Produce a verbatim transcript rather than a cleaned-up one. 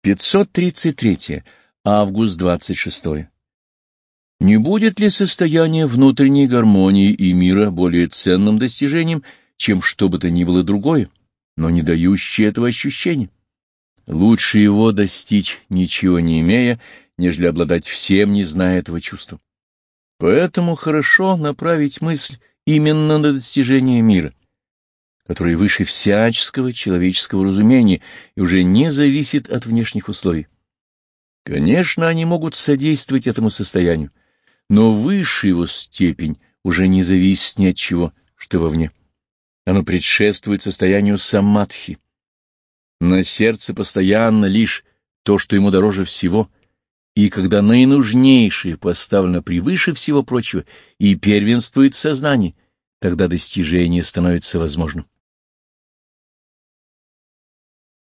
пятьсот тридцать три. Август двадцать шестое. Не будет ли состояние внутренней гармонии и мира более ценным достижением, чем что бы то ни было другое, но не дающее этого ощущения? Лучше его достичь, ничего не имея, нежели обладать всем, не зная этого чувства. Поэтому хорошо направить мысль именно на достижение мира, который выше всяческого человеческого разумения и уже не зависит от внешних условий. Конечно, они могут содействовать этому состоянию, но выше его степень уже не зависит ни от чего, что вовне. Оно предшествует состоянию самадхи. На сердце постоянно лишь то, что ему дороже всего, и когда наинужнейшее поставлено превыше всего прочего и первенствует в сознании, тогда достижение становится возможным.